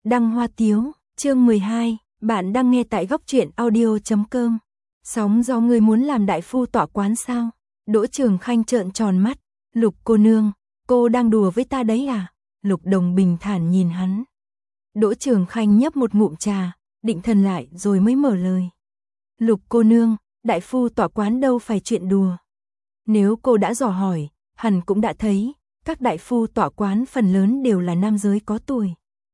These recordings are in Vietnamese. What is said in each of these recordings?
Đăng Hoa Tiếu, chương 12, bạn đang nghe tại góc truyện audio.com. Sóng gió người muốn làm đại phu tọa quán sao? Đỗ Trường Khanh trợn tròn mắt, Lục cô nương, cô đang đùa với ta đấy à? Lục Đồng bình thản nhìn hắn. Đỗ Trường Khanh nhấp một ngụm trà, định thần lại rồi mới mở lời. Lục cô nương, đại phu tọa quán đâu phải chuyện đùa. Nếu cô đã dò hỏi, hẳn cũng đã thấy, các đại phu tọa quán phần lớn đều là nam giới có tuổi.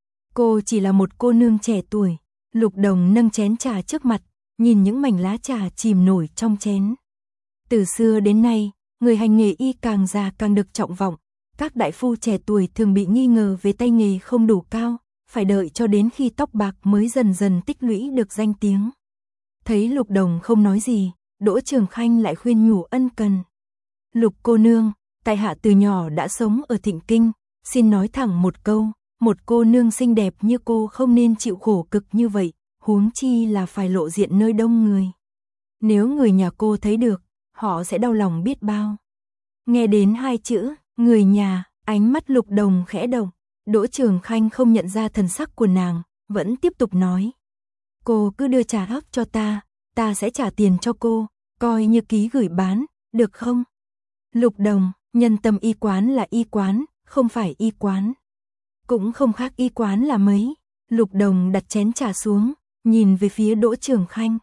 Cô chỉ là một cô nương trẻ tuổi. Lục Đồng nâng chén trà trước mặt, nhìn những mảnh lá trà chìm nổi trong chén. Từ xưa đến nay, người hành nghề y càng già càng được trọng vọng. Các đại phu trẻ tuổi thường bị nghi ngờ về tay nghề không đủ cao, phải đợi cho đến khi tóc bạc mới dần dần tích lũy được danh tiếng. Thấy Lục Đồng không nói gì, Đỗ Trường Khanh lại khuyên nhủ ân cần. Lục cô nương, tại hạ từ nhỏ đã sống ở Thịnh Kinh, xin nói thẳng một câu, một cô nương xinh đẹp như cô không nên chịu khổ cực như vậy, huống chi là phải lộ diện nơi đông người. Nếu người nhà cô thấy được, họ sẽ đau lòng biết bao. Nghe đến hai chữ, người nhà, ánh mắt Lục Đồng khẽ động. Đỗ Trường Khanh không nhận ra thần sắc của nàng, vẫn tiếp tục nói. Cô cứ đưa trà ấp cho ta sẽ trả tiền cho cô, coi như ký gửi bán, được không? Lục Đồng, Nhân Tâm y quán là y quán, không phải y quán. Cũng không khác y quán là mấy. Lục Đồng đặt chén trà xuống, nhìn về phía Đỗ Trường Khanh.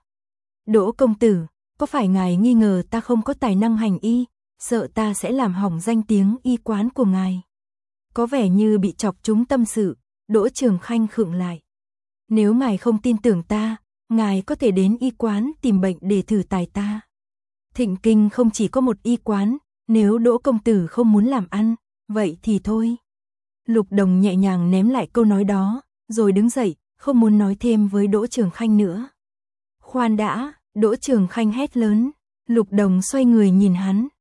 Đỗ công tử, có phải ngài nghi ngờ ta không có tài năng hành y, sợ ta sẽ làm hỏng danh tiếng y quán của ngài? Có vẻ như bị chọc trúng tâm sự, Đỗ Trường Khanh khựng lại. Nếu ngài không tin tưởng ta, ngài có thể đến y quán tìm bệnh để thử tài ta. Thịnh Kinh không chỉ có một y quán, nếu Đỗ công tử không muốn làm ăn, vậy thì thôi. Lục Đồng nhẹ nhàng ném lại câu nói đó, rồi đứng dậy, không muốn nói thêm với Đỗ Trường Khanh nữa. Khoan đã, Đỗ Trường Khanh hét lớn. Lục Đồng xoay người nhìn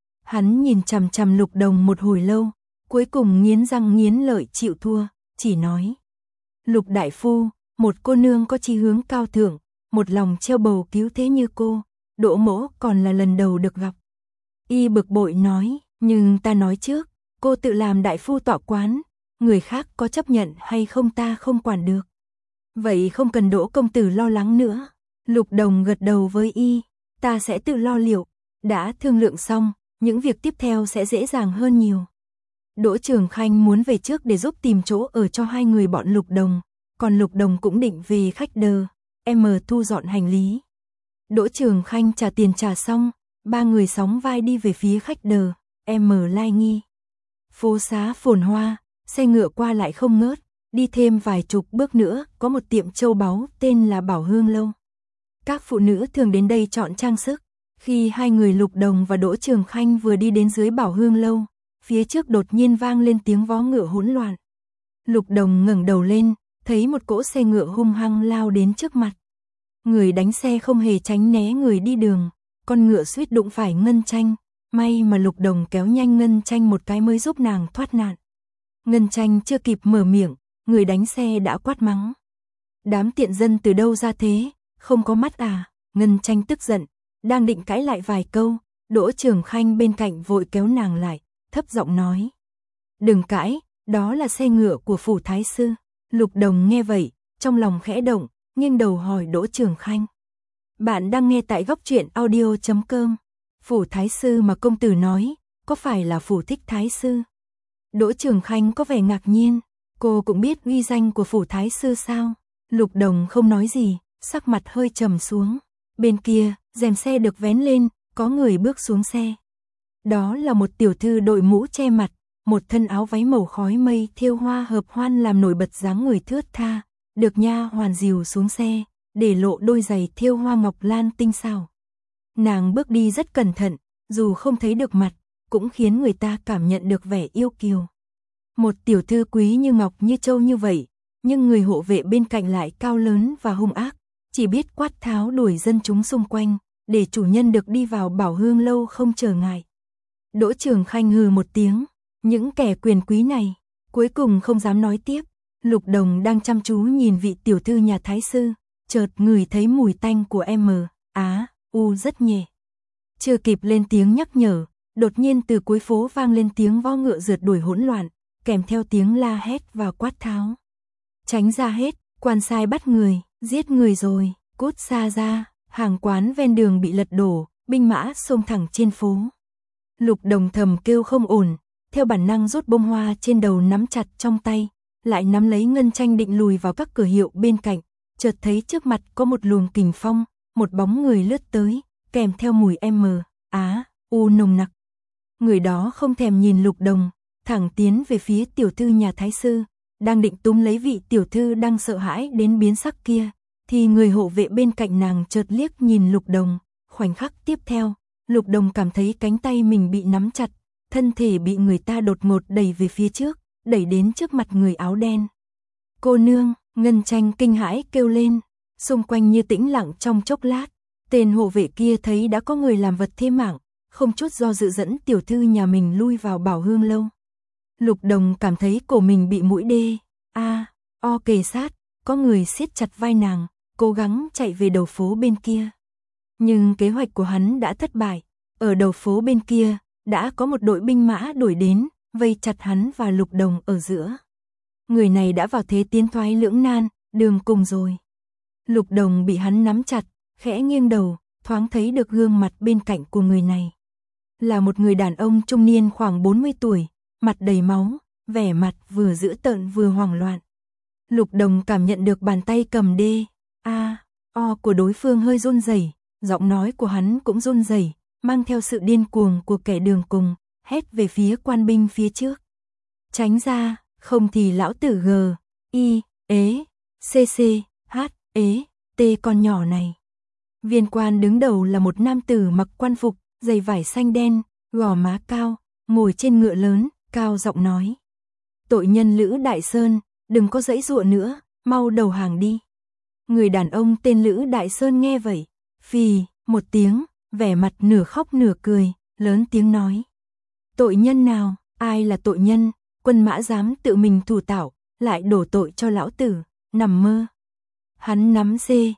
hắn nhìn chằm chằm Lục Đồng một hồi lâu, cuối cùng nghiến răng nghiến lợi chịu thua, chỉ nói. Lục đại phu, một cô nương có chí hướng cao thượng, một lòng treo bầu cứu thế như cô, Đỗ mỗ còn là lần đầu được gặp. Y bực bội nói, nhưng ta nói trước, cô tự làm đại phu tọa quán, người khác có chấp nhận hay không ta không quản được. Vậy không cần Đỗ công tử lo lắng nữa. Lục Đồng gật đầu với y, ta sẽ tự lo liệu, đã thương lượng xong, những việc tiếp theo sẽ dễ dàng hơn nhiều. Đỗ Trường Khanh muốn về trước để giúp tìm chỗ ở cho hai người bọn Lục Đồng, còn Lục Đồng cũng định về khách đờ, thu dọn hành lý. Đỗ Trường Khanh trả tiền trà xong, ba người sóng vai đi về phía khách đờ, Lai Nghi. Phố xá phồn hoa, xe ngựa qua lại không ngớt, đi thêm vài chục bước nữa có một tiệm châu báu tên là Bảo Hương Lâu. Các phụ nữ thường đến đây chọn trang sức. Khi hai người Lục Đồng và Đỗ Trường Khanh vừa đi đến dưới Bảo Hương Lâu, phía trước đột nhiên vang lên tiếng vó ngựa hỗn loạn. Lục Đồng ngẩng đầu lên, thấy một cỗ xe ngựa hung hăng lao đến trước mặt. Người đánh xe không hề tránh né người đi đường, con ngựa suýt đụng phải Ngân Tranh, may mà Lục Đồng kéo nhanh Ngân Tranh một cái mới giúp nàng thoát nạn. Ngân Tranh chưa kịp mở miệng, người đánh xe đã quát mắng. Đám tiện dân từ đâu ra thế, không có mắt à? Ngân Tranh tức giận, đang định cãi lại vài câu, Đỗ Trường Khanh bên cạnh vội kéo nàng lại, thấp giọng nói. Đừng cãi, đó là xe ngựa của phủ thái sư. Lục Đồng nghe vậy, trong lòng khẽ động, nghiêng đầu hỏi Đỗ Trường Khanh. Bạn đang nghe tại góc truyện audio.com. Phủ thái sư mà công tử nói, có phải là phủ thích thái sư? Đỗ Trường Khanh có vẻ ngạc nhiên, cô cũng biết uy danh của phủ thái sư sao? Lục Đồng không nói gì, sắc mặt hơi trầm xuống. Bên kia, rèm xe được vén lên, có người bước xuống xe. Đó là một tiểu thư đội mũ che mặt, một thân áo váy màu khói mây thêu hoa hợp hoan làm nổi bật dáng người thướt tha, được nha hoàn dìu xuống xe, để lộ đôi giày thêu hoa ngọc lan tinh xảo. Nàng bước đi rất cẩn thận, dù không thấy được mặt, cũng khiến người ta cảm nhận được vẻ yêu kiều. Một tiểu thư quý như ngọc như châu như vậy, nhưng người hộ vệ bên cạnh lại cao lớn và hung ác, chỉ biết quát tháo đuổi dân chúng xung quanh, để chủ nhân được đi vào Bảo Hương Lâu không trở ngại. Đỗ Trường Khanh hừ một tiếng, những kẻ quyền quý này, cuối cùng không dám nói tiếp. Lục Đồng đang chăm chú nhìn vị tiểu thư nhà thái sư, chợt ngửi thấy mùi tanh của rất nhẹ. Chưa kịp lên tiếng nhắc nhở, đột nhiên từ cuối phố vang lên tiếng vó ngựa rượt đuổi hỗn loạn, kèm theo tiếng la hét và quát tháo. Tránh ra hết, quan sai bắt người, giết người rồi, cút xa ra, hàng quán ven đường bị lật đổ, binh mã xông thẳng trên phố. Lục Đồng thầm kêu không ổn, theo bản năng rút bông hoa trên đầu nắm chặt trong tay, lại nắm lấy Ngân Tranh định lùi vào các cửa hiệu bên cạnh, chợt thấy trước mặt có một luồng kình phong, một bóng người lướt tới, kèm theo mùi u nồng nặc. Người đó không thèm nhìn Lục Đồng, thẳng tiến về phía tiểu thư nhà thái sư, đang định túm lấy vị tiểu thư đang sợ hãi đến biến sắc kia, thì người hộ vệ bên cạnh nàng chợt liếc nhìn Lục Đồng, khoảnh khắc tiếp theo, Lục Đồng cảm thấy cánh tay mình bị nắm chặt, thân thể bị người ta đột ngột đẩy về phía trước, đẩy đến trước mặt người áo đen. Cô nương, Ngân Tranh kinh hãi kêu lên, xung quanh như tĩnh lặng trong chốc lát, tên hộ vệ kia thấy đã có người làm vật thế mạng, không chút do dự dẫn tiểu thư nhà mình lui vào Bảo Hương lâu. Lục Đồng cảm thấy cổ mình bị mũi o kề sát, có người siết chặt vai nàng, cố gắng chạy về đầu phố bên kia. Nhưng kế hoạch của hắn đã thất bại, ở đầu phố bên kia, đã có một đội binh mã đuổi đến, vây chặt hắn và Lục Đồng ở giữa. Người này đã vào thế tiến thoái lưỡng nan, đường cùng rồi. Lục Đồng bị hắn nắm chặt, khẽ nghiêng đầu, thoáng thấy được gương mặt bên cạnh của người này. Là một người đàn ông trung niên khoảng 40 tuổi, mặt đầy máu, vẻ mặt vừa dữ tợn vừa hoảng loạn. Lục Đồng cảm nhận được bàn tay cầm o của đối phương hơi run rẩy, giọng nói của hắn cũng run rẩy, mang theo sự điên cuồng của kẻ đường cùng, hét về phía quan binh phía trước. Tránh ra, không thì lão tử con nhỏ này. Viên quan đứng đầu là một nam tử mặc quan phục, giày vải xanh đen, gò má cao, ngồi trên ngựa lớn, cao giọng nói. Tội nhân Lữ Đại Sơn, đừng có giãy giụa nữa, mau đầu hàng đi. Người đàn ông tên Lữ Đại Sơn nghe vậy, phì một tiếng, vẻ mặt nửa khóc nửa cười, lớn tiếng nói. Tội nhân nào, ai là tội nhân, quân mã dám tự mình thủ tạo, lại đổ tội cho lão tử, nằm mơ. Hắn nắm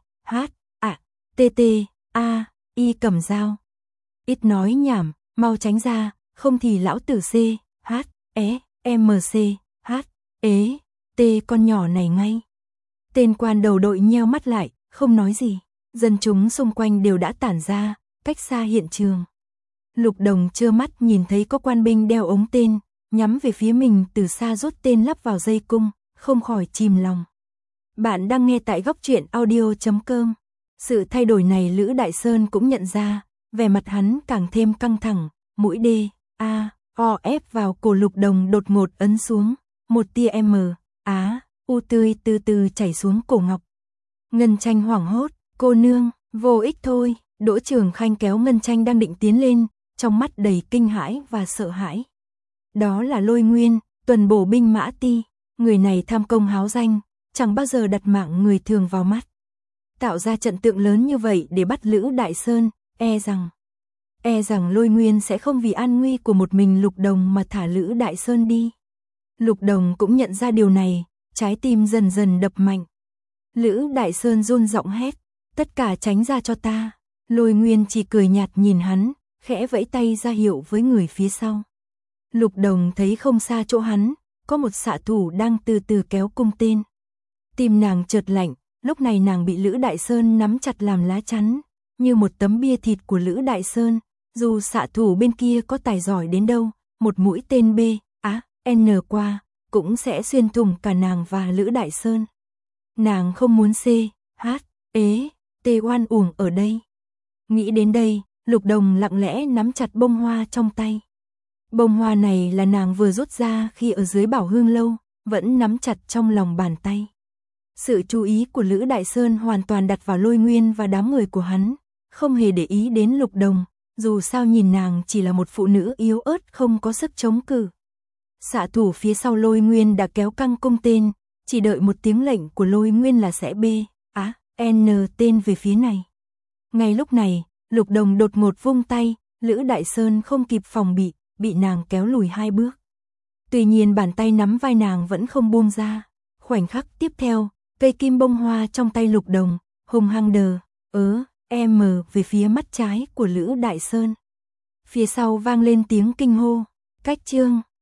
cầm dao. Ít nói nhảm, mau tránh ra, không thì lão tử con nhỏ này ngay. Tên quan đầu đội nheo mắt lại, không nói gì. Dân chúng xung quanh đều đã tản ra, cách xa hiện trường. Lục Đồng trơ mắt nhìn thấy có quan binh đeo ống tên, nhắm về phía mình từ xa rút tên lắp vào dây cung, không khỏi chìm lòng. Bạn đang nghe tại góc truyện audio.com. Sự thay đổi này Lữ Đại Sơn cũng nhận ra, vẻ mặt hắn càng thêm căng thẳng, mũi ép vào cổ Lục Đồng đột ngột ấn xuống, một tia u tươi từ từ chảy xuống cổ ngọc. Ngân Tranh hoảng hốt, cô nương, vô ích thôi. Đỗ Trường Khanh kéo Ngân Tranh đang định tiến lên, trong mắt đầy kinh hãi và sợ hãi. Đó là Lôi Nguyên, tuần bổ binh mã ti, người này tham công háo danh, chẳng bao giờ đặt mạng người thường vào mắt. Tạo ra trận tượng lớn như vậy để bắt Lữ Đại Sơn, e rằng Lôi Nguyên sẽ không vì an nguy của một mình Lục Đồng mà thả Lữ Đại Sơn đi. Lục Đồng cũng nhận ra điều này, trái tim dần dần đập mạnh. Lữ Đại Sơn run giọng hét, tất cả tránh ra cho ta. Lôi Nguyên chỉ cười nhạt nhìn hắn, khẽ vẫy tay ra hiệu với người phía sau. Lục Đồng thấy không xa chỗ hắn, có một xạ thủ đang từ từ kéo cung tên. Tim nàng chợt lạnh, lúc này nàng bị Lữ Đại Sơn nắm chặt làm lá chắn, như một tấm bia thịt của Lữ Đại Sơn, dù xạ thủ bên kia có tài giỏi đến đâu, một mũi tên qua, cũng sẽ xuyên thủng cả nàng và Lữ Đại Sơn. Nàng không muốn oan uổng ở đây. Nghĩ đến đây, Lục Đồng lặng lẽ nắm chặt bông hoa trong tay. Bông hoa này là nàng vừa rút ra khi ở dưới Bảo Hương lâu, vẫn nắm chặt trong lòng bàn tay. Sự chú ý của Lữ Đại Sơn hoàn toàn đặt vào Lôi Nguyên và đám người của hắn, không hề để ý đến Lục Đồng, dù sao nhìn nàng chỉ là một phụ nữ yếu ớt không có sức chống cự. Xạ thủ phía sau Lôi Nguyên đã kéo căng cung tên, chỉ đợi một tiếng lệnh của Lôi Nguyên là sẽ tên về phía này. Ngay lúc này, Lục Đồng đột ngột vung tay, Lữ Đại Sơn không kịp phòng bị nàng kéo lùi 2 bước. Tuy nhiên bàn tay nắm vai nàng vẫn không buông ra. Khoảnh khắc tiếp theo, cây kim bông hoa trong tay Lục Đồng, hung hăng về phía mắt trái của Lữ Đại Sơn. Phía sau vang lên tiếng kinh hô, cách chương.